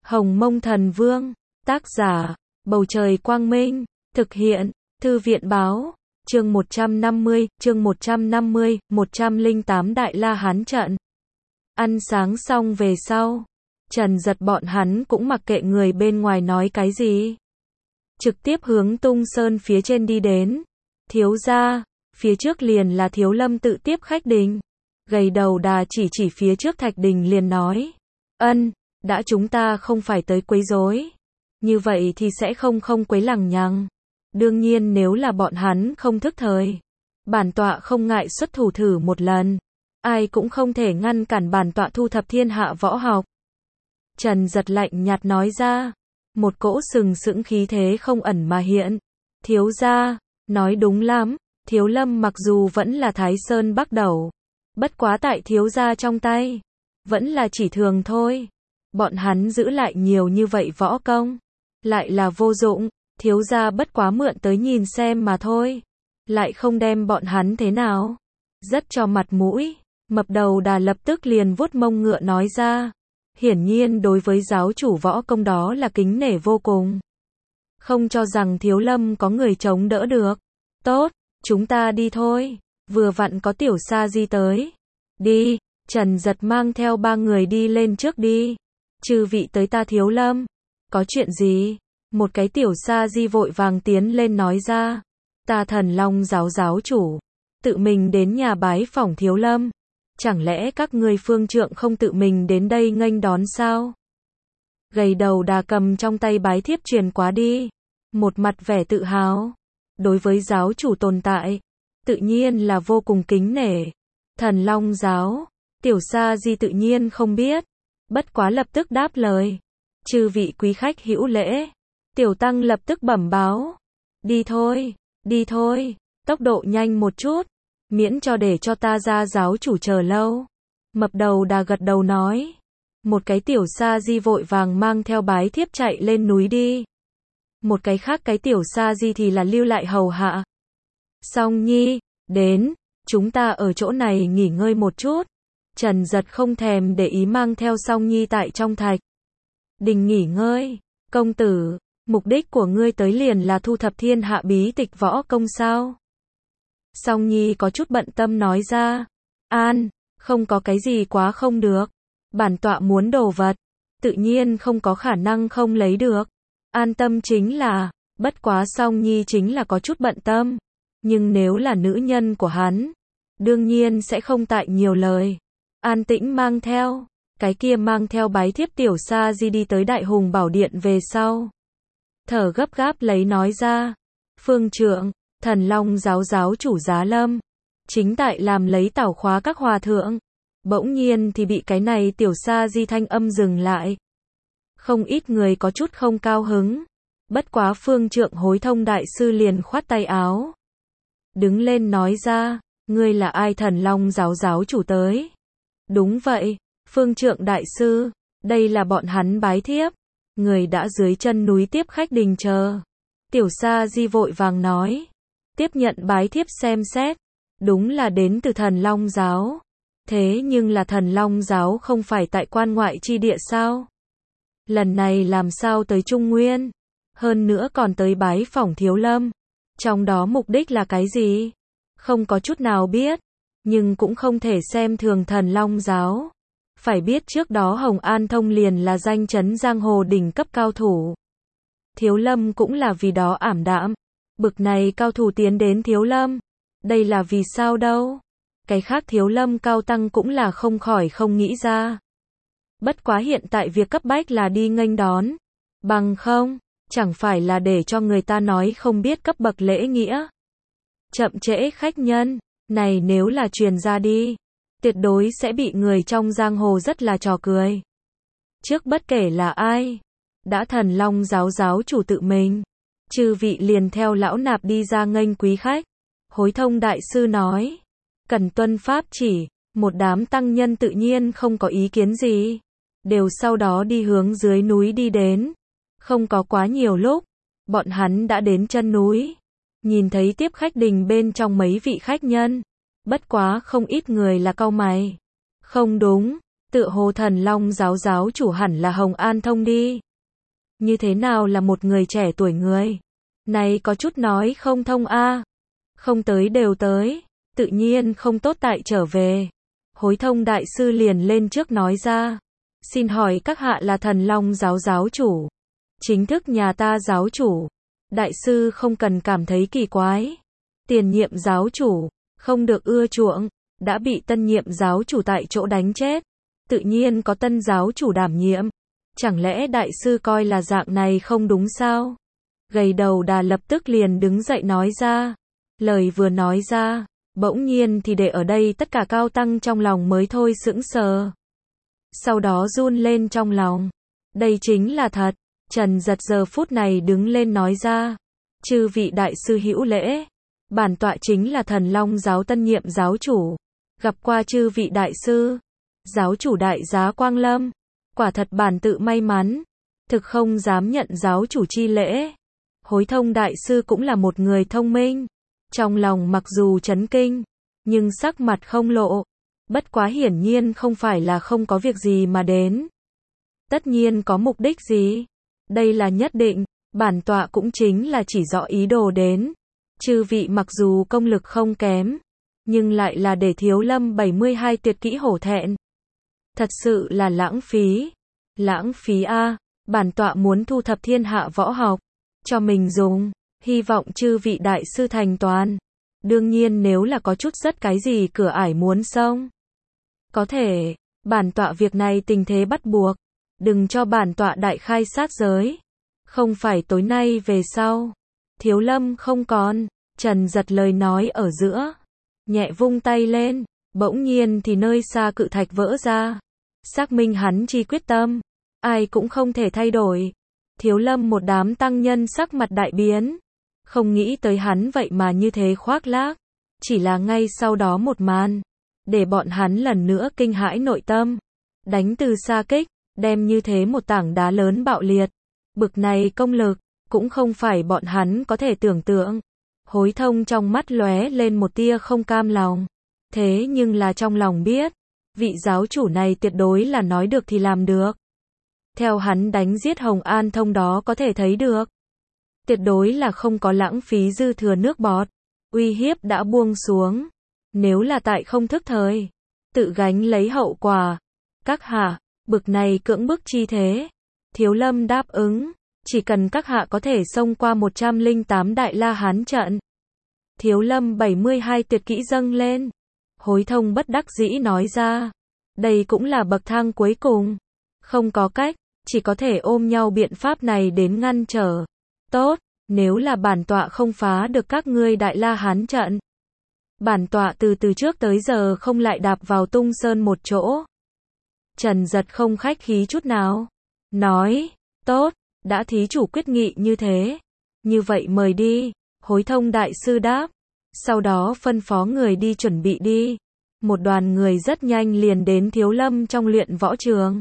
Hồng Mông Thần Vương, tác giả, Bầu Trời Quang Minh, thực hiện, Thư viện Báo, chương 150, 108 Đại La Hán trận. Ăn sáng xong về sau, Trần Giật bọn hắn cũng mặc kệ người bên ngoài nói cái gì. Trực tiếp hướng Tung Sơn phía trên đi đến. Thiếu gia, phía trước liền là Thiếu Lâm tự tiếp khách đình. Gầy đầu đà chỉ phía trước thạch đình liền nói. Đã chúng ta không phải tới quấy rối, như vậy thì sẽ không quấy lằng nhằng. Đương nhiên nếu là bọn hắn không thức thời, bản tọa không ngại xuất thủ thử một lần. Ai cũng không thể ngăn cản bản tọa thu thập thiên hạ võ học. Trần Giật lạnh nhạt nói ra, một cỗ sừng sững khí thế không ẩn mà hiện. Thiếu gia, nói đúng lắm, Thiếu Lâm mặc dù vẫn là Thái Sơn Bắc Đẩu, bất quá tại thiếu gia trong tay, vẫn là chỉ thường thôi. Bọn hắn giữ lại nhiều như vậy võ công, lại là vô dụng, thiếu gia bất quá mượn tới nhìn xem mà thôi, lại không đem bọn hắn thế nào. Rất cho mặt mũi, Mập Đầu Đà lập tức liền vuốt mông ngựa nói ra, hiển nhiên đối với giáo chủ võ công đó là kính nể vô cùng. Không cho rằng Thiếu Lâm có người chống đỡ được. Tốt, chúng ta đi thôi, vừa vặn có Tiểu Sa Di tới. Đi, Trần Giật mang theo 3 người đi lên trước đi. Chư vị tới ta Thiếu Lâm, có chuyện gì? Một cái Tiểu Sa Di vội vàng tiến lên nói ra, ta Thần Long giáo giáo chủ, tự mình đến nhà bái phỏng Thiếu Lâm, chẳng lẽ các ngươi phương trượng không tự mình đến đây nghênh đón sao? Gầy đầu đà cầm trong tay bái thiếp truyền quá đi, một mặt vẻ tự hào, đối với giáo chủ tồn tại, tự nhiên là vô cùng kính nể. Thần Long giáo, Tiểu Sa Di tự nhiên không biết, bất quá lập tức đáp lời, chư vị quý khách hữu lễ. Tiểu Tăng lập tức bẩm báo, đi thôi, tốc độ nhanh một chút, miễn cho để cho ta ra giáo chủ chờ lâu. Mập Đầu Đà gật đầu nói, một cái Tiểu Sa Di vội vàng mang theo bái thiếp chạy lên núi đi. Một cái khác cái Tiểu Sa Di thì là lưu lại hầu hạ. Song Nhi, đến, chúng ta ở chỗ này nghỉ ngơi một chút. Trần Giật không thèm để ý mang theo Song Nhi tại trong thạch đình nghỉ ngơi. Công tử, mục đích của ngươi tới liền là thu thập thiên hạ bí tịch võ công sao? Song Nhi có chút bận tâm nói ra, không có cái gì quá không được. Bản tọa muốn đồ vật, tự nhiên không có khả năng không lấy được. An tâm chính là, bất quá Song Nhi chính là có chút bận tâm. Nhưng nếu là nữ nhân của hắn, đương nhiên sẽ không tại nhiều lời. An tĩnh mang theo, cái kia mang theo bái thiếp Tiểu Sa Di đi tới Đại Hùng Bảo Điện về sau. Thở gấp gáp lấy nói ra, phương trượng, Thần Long giáo giáo chủ Giá Lâm, chính tại làm lấy tảo khóa các hòa thượng. Bỗng nhiên thì bị cái này Tiểu Sa Di thanh âm dừng lại. Không ít người có chút không cao hứng. Bất quá phương trượng Hối Thông đại sư liền khoát tay áo, đứng lên nói ra, ngươi là ai? Thần Long giáo giáo chủ tới. Đúng vậy, phương trượng đại sư, đây là bọn hắn bái thiếp, người đã dưới chân núi tiếp khách đình chờ. Tiểu Sa Di vội vàng nói, tiếp nhận bái thiếp xem xét, đúng là đến từ Thần Long giáo. Thế nhưng là Thần Long giáo không phải tại quan ngoại chi địa sao? Lần này làm sao tới Trung Nguyên? Hơn nữa còn tới bái phỏng Thiếu Lâm. Trong đó mục đích là cái gì? Không có chút nào biết, nhưng cũng không thể xem thường Thần Long giáo. Phải biết trước đó Hồng An Thông liền là danh chấn giang hồ đỉnh cấp cao thủ. Thiếu Lâm cũng là vì đó ảm đạm. Bực này cao thủ tiến đến Thiếu Lâm, đây là vì sao đâu? Cái khác Thiếu Lâm cao tăng cũng là không khỏi không nghĩ ra. Bất quá hiện tại việc cấp bách là đi nghênh đón, bằng không, chẳng phải là để cho người ta nói không biết cấp bậc lễ nghĩa. Chậm trễ khách nhân, này nếu là truyền ra đi, tuyệt đối sẽ bị người trong giang hồ rất là trò cười. Trước bất kể là ai, đã Thần Long giáo giáo chủ tự mình, chư vị liền theo lão nạp đi ra nghênh quý khách. Hối Thông đại sư nói, cần tuân pháp chỉ. Một đám tăng nhân tự nhiên không có ý kiến gì, đều sau đó đi hướng dưới núi đi đến. Không có quá nhiều lúc, bọn hắn đã đến chân núi, nhìn thấy tiếp khách đình bên trong mấy vị khách nhân, bất quá không ít người là cau mày. Không đúng, Tựa hồ Thần Long giáo giáo chủ hẳn là Hồng An Thông đi. Như thế nào là một người trẻ tuổi người này có chút nói không thông a. Không tới đều tới, tự nhiên không tốt tại trở về. Hối Thông đại sư liền lên trước nói ra, xin hỏi các hạ là Thần Long giáo giáo chủ, chính thức nhà ta giáo chủ. Đại sư không cần cảm thấy kỳ quái. Tiền nhiệm giáo chủ không được ưa chuộng, đã bị tân nhiệm giáo chủ tại chỗ đánh chết, tự nhiên có tân giáo chủ đảm nhiệm. Chẳng lẽ đại sư coi là dạng này không đúng sao? Gầy đầu đà lập tức liền đứng dậy nói ra. Lời vừa nói ra, bỗng nhiên thì để ở đây tất cả cao tăng trong lòng mới thôi sững sờ. Sau đó run lên trong lòng. Đây chính là thật. Trần Giật giờ phút này đứng lên nói ra. Chư vị đại sư hữu lễ. Bản tọa chính là Thần Long giáo tân nhiệm giáo chủ. Gặp qua chư vị đại sư. Giáo chủ đại giá Quang Lâm. Quả thật bản tự may mắn. Thực không dám nhận giáo chủ chi lễ. Hối Thông đại sư cũng là một người thông minh. Trong lòng mặc dù chấn kinh, nhưng sắc mặt không lộ. Bất quá hiển nhiên không phải là không có việc gì mà đến. Tất nhiên có mục đích gì. Đây là nhất định, bản tọa cũng chính là chỉ rõ ý đồ đến. Chư vị mặc dù công lực không kém, nhưng lại là để Thiếu Lâm 72 tuyệt kỹ hổ thẹn. Thật sự là lãng phí. Lãng phí a, bản tọa muốn thu thập thiên hạ võ học, cho mình dùng, hy vọng chư vị đại sư thành toàn. Đương nhiên nếu là có chút rất cái gì cửa ải muốn xông, có thể, bản tọa việc này tình thế bắt buộc, đừng cho bản tọa đại khai sát giới. Không phải tối nay về sau, Thiếu Lâm không còn. Trần Giật lời nói ở giữa, nhẹ vung tay lên, bỗng nhiên thì nơi xa cự thạch vỡ ra, xác minh hắn chi quyết tâm, ai cũng không thể thay đổi. Thiếu Lâm một đám tăng nhân sắc mặt đại biến, không nghĩ tới hắn vậy mà như thế khoác lác. Chỉ là ngay sau đó một màn, để bọn hắn lần nữa kinh hãi nội tâm. Đánh từ xa kích, đem như thế một tảng đá lớn bạo liệt. Bực này công lực, cũng không phải bọn hắn có thể tưởng tượng. Hối Thông trong mắt lóe lên một tia không cam lòng. Thế nhưng là trong lòng biết, vị giáo chủ này tuyệt đối là nói được thì làm được. Theo hắn đánh giết Hồng An Thông đó có thể thấy được, tuyệt đối là không có lãng phí dư thừa nước bọt. Uy hiếp đã buông xuống. Nếu là tại không thức thời, tự gánh lấy hậu quả. Các hạ, bực này cưỡng bức chi thế. Thiếu Lâm đáp ứng, chỉ cần các hạ có thể xông qua 108 Đại La Hán trận. Thiếu Lâm 72 tuyệt kỹ dâng lên. Hối Thông bất đắc dĩ nói ra, đây cũng là bậc thang cuối cùng. Không có cách, chỉ có thể ôm nhau biện pháp này đến ngăn trở. Tốt, nếu là bản tọa không phá được các ngươi Đại La Hán trận, bản tọa từ trước tới giờ không lại đạp vào Tung Sơn một chỗ. Trần Giật không khách khí chút nào, nói, tốt, đã thí chủ quyết nghị như thế, như vậy mời đi. Hối Thông đại sư đáp, sau đó phân phó người đi chuẩn bị đi. Một đoàn người rất nhanh liền đến Thiếu Lâm trong luyện võ trường.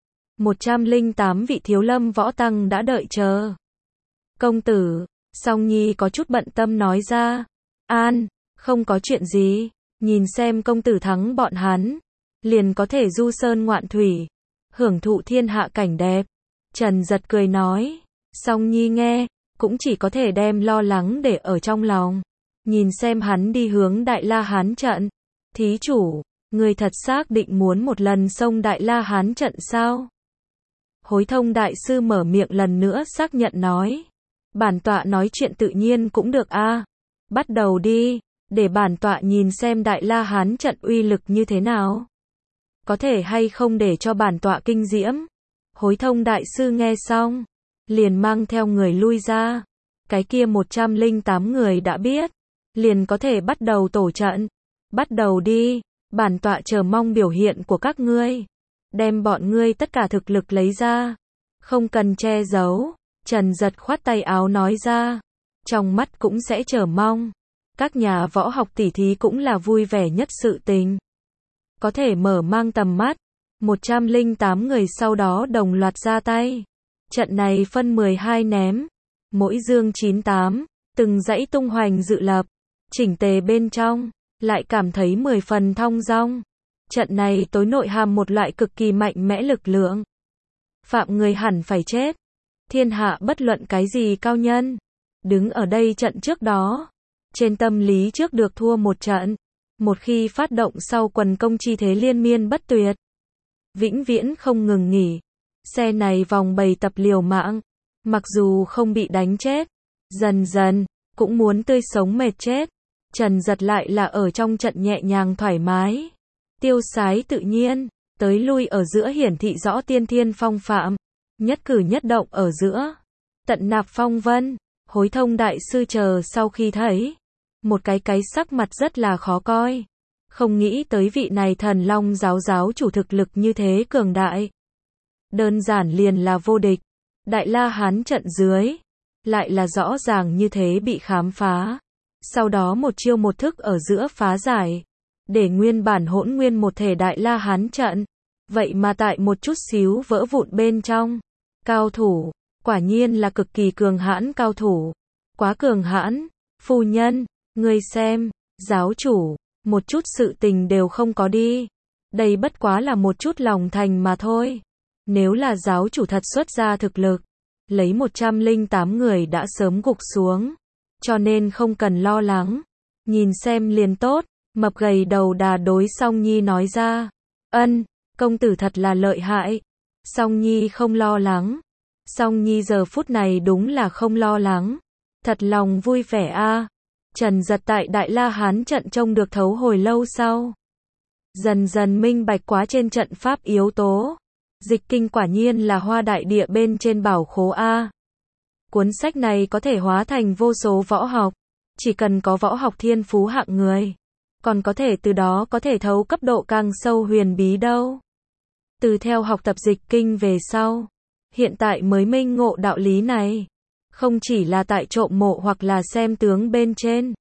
108 vị Thiếu Lâm võ tăng đã đợi chờ. Công tử, Song Nhi có chút bận tâm nói ra. An, không có chuyện gì, nhìn xem công tử thắng bọn hắn, liền có thể du sơn ngoạn thủy, hưởng thụ thiên hạ cảnh đẹp. Trần Giật cười nói, Song Nhi nghe, cũng chỉ có thể đem lo lắng để ở trong lòng. Nhìn xem hắn đi hướng Đại La Hán trận. Thí chủ, người thật xác định muốn một lần xông Đại La Hán trận sao? Hối Thông đại sư mở miệng lần nữa xác nhận nói, bản tọa nói chuyện tự nhiên cũng được a. Bắt đầu đi, để bản tọa nhìn xem Đại La Hán trận uy lực như thế nào. Có thể hay không để cho bản tọa kinh diễm. Hối Thông đại sư nghe xong, liền mang theo người lui ra. Cái kia 108 người đã biết, liền có thể bắt đầu tổ trận. Bắt đầu đi, bản tọa chờ mong biểu hiện của các ngươi. Đem bọn ngươi tất cả thực lực lấy ra, không cần che giấu. Trần Giật khoát tay áo nói ra, trong mắt cũng sẽ chờ mong. Các nhà võ học tỉ thí cũng là vui vẻ nhất sự tình. Có thể mở mang tầm mắt. 108 người sau đó đồng loạt ra tay. Trận này phân 12 ném, mỗi dương 98, từng dãy tung hoành dự lập, chỉnh tề bên trong, lại cảm thấy 10 phần thong dong. Trận này tối nội hàm một loại cực kỳ mạnh mẽ lực lượng. Phạm người hẳn phải chết. Thiên hạ bất luận cái gì cao nhân. Đứng ở đây trận trước đó. Trên tâm lý trước được thua một trận. Một khi phát động sau quần công chi thế liên miên bất tuyệt. Vĩnh viễn không ngừng nghỉ. Xe này vòng bầy tập liều mạng. Mặc dù không bị đánh chết. Dần dần, cũng muốn tươi sống mệt chết. Trần Giật lại là ở trong trận nhẹ nhàng thoải mái. Tiêu sái tự nhiên. Tới lui ở giữa hiển thị rõ tiên thiên phong phạm. Nhất cử nhất động ở giữa. Tận nạp phong vân. Hối Thông đại sư chờ sau khi thấy. Một cái sắc mặt rất là khó coi. Không nghĩ tới vị này Thần Long giáo chủ thực lực như thế cường đại. Đơn giản liền là vô địch. Đại La Hán trận dưới. Lại là rõ ràng như thế bị khám phá. Sau đó một chiêu một thức ở giữa phá giải. Để nguyên bản hỗn nguyên một thể Đại La Hán trận. Vậy mà tại một chút xíu vỡ vụn bên trong. Cao thủ. Quả nhiên là cực kỳ cường hãn cao thủ. Quá cường hãn. Phu nhân. Ngươi xem. Giáo chủ. Một chút sự tình đều không có đi. Đây bất quá là một chút lòng thành mà thôi. Nếu là giáo chủ thật xuất ra thực lực. Lấy 108 người đã sớm gục xuống. Cho nên không cần lo lắng. Nhìn xem liền tốt. Mập gầy đầu đà đối Song Nhi nói ra. Ân, công tử thật là lợi hại. Song Nhi không lo lắng. Song Nhi giờ phút này đúng là không lo lắng. Thật lòng vui vẻ a. Trần Giật tại Đại La Hán trận trông được thấu hồi lâu sau. Dần dần minh bạch quá trên trận pháp yếu tố. Dịch kinh quả nhiên là hoa đại địa bên trên bảo khố A. Cuốn sách này có thể hóa thành vô số võ học. Chỉ cần có võ học thiên phú hạng người. Còn có thể từ đó có thể thấu cấp độ càng sâu huyền bí đâu. Từ theo học tập dịch kinh về sau. Hiện tại mới minh ngộ đạo lý này. Không chỉ là tại trộm mộ hoặc là xem tướng bên trên.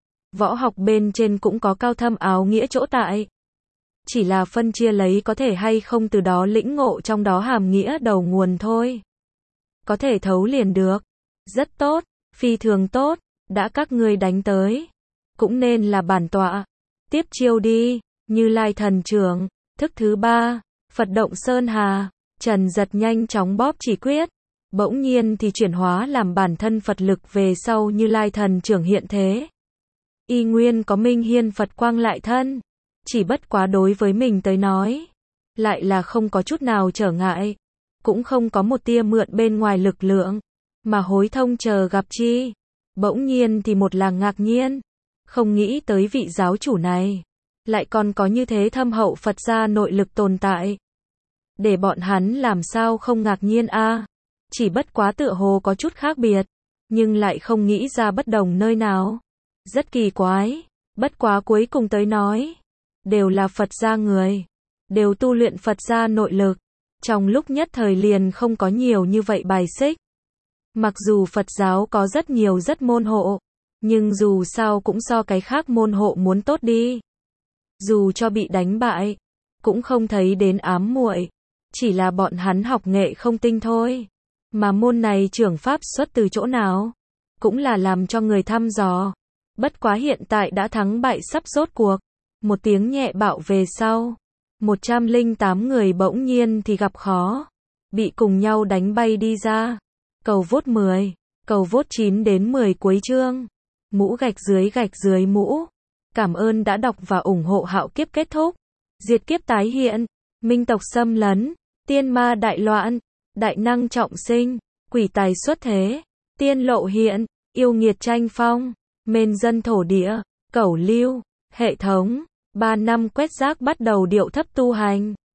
Võ học bên trên cũng có cao thâm áo nghĩa chỗ tại. Chỉ là phân chia lấy có thể hay không từ đó lĩnh ngộ trong đó hàm nghĩa đầu nguồn thôi. Có thể thấu liền được. Rất tốt, phi thường tốt, đã các ngươi đánh tới. Cũng nên là bản tọa. Tiếp chiêu đi, Như Lai thần trưởng, thức thứ 3, Phật động Sơn Hà. Trần Giật nhanh chóng bóp chỉ quyết. Bỗng nhiên thì chuyển hóa làm bản thân Phật lực về sau Như Lai thần trưởng hiện thế. Y nguyên có minh hiên Phật quang lại thân. Chỉ bất quá đối với mình tới nói. Lại là không có chút nào trở ngại. Cũng không có một tia mượn bên ngoài lực lượng. Mà Hối Thông chờ gặp chi. Bỗng nhiên thì một là ngạc nhiên. Không nghĩ tới vị giáo chủ này. Lại còn có như thế thâm hậu Phật gia nội lực tồn tại. Để bọn hắn làm sao không ngạc nhiên a. Chỉ bất quá tựa hồ có chút khác biệt. Nhưng lại không nghĩ ra bất đồng nơi nào. Rất kỳ quái. Bất quá cuối cùng tới nói. Đều là Phật gia người. Đều tu luyện Phật gia nội lực. Trong lúc nhất thời liền không có nhiều như vậy bài xích. Mặc dù Phật giáo có rất nhiều rất môn hộ. Nhưng dù sao cũng so cái khác môn hộ muốn tốt đi. Dù cho bị đánh bại. Cũng không thấy đến ám muội. Chỉ là bọn hắn học nghệ không tinh thôi. Mà môn này trưởng pháp xuất từ chỗ nào? Cũng là làm cho người thăm dò. Bất quá hiện tại đã thắng bại sắp rốt cuộc. Một tiếng nhẹ bạo về sau. 108 người bỗng nhiên thì gặp khó. Bị cùng nhau đánh bay đi ra. Cầu vốt 10. Cầu vốt 9 đến 10 cuối chương. Mũ gạch dưới mũ. Cảm ơn đã đọc và ủng hộ Hạo Kiếp kết thúc. Diệt kiếp tái hiện. Minh tộc xâm lấn. Tiên ma đại loạn. Đại năng trọng sinh. Quỷ tài xuất thế. Tiên lộ hiện. Yêu nghiệt tranh phong. Mên dân thổ địa. Cẩu lưu. Hệ thống. 3 năm quét rác bắt đầu điệu thấp tu hành.